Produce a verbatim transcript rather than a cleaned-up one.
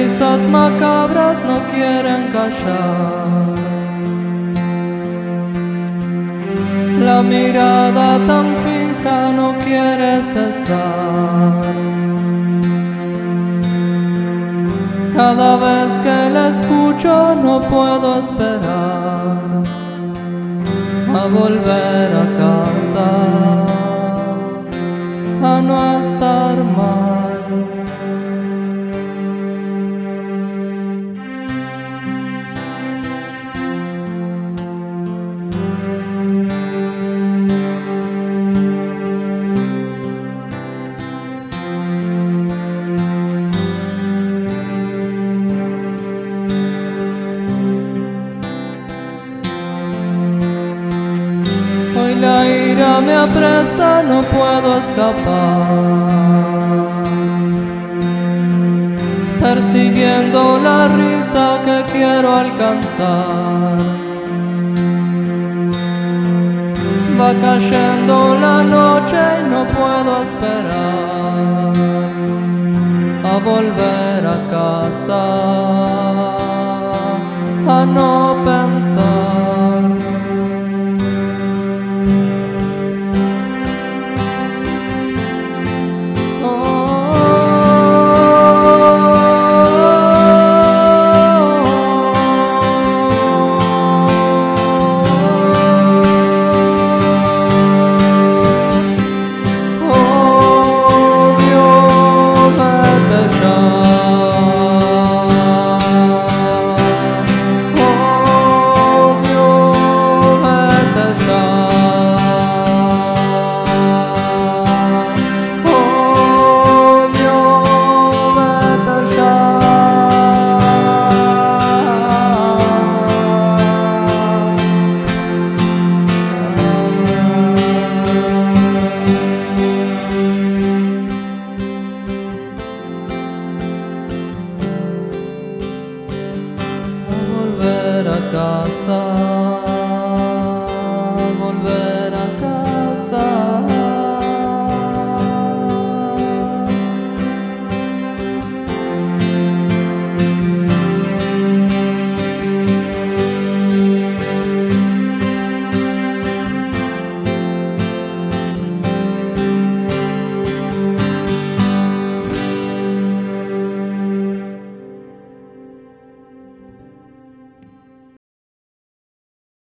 risas macabras no quieren callar. La mirada tan fija no quiere cesar. Cada vez que la escucho no puedo esperar a volver a casa, a no estar mal. Hoy la ira me apresa, no puedo escapar, persiguiendo la risa que quiero alcanzar. Va cayendo la noche y no puedo esperar a volver a casa, a no pensar. A casa.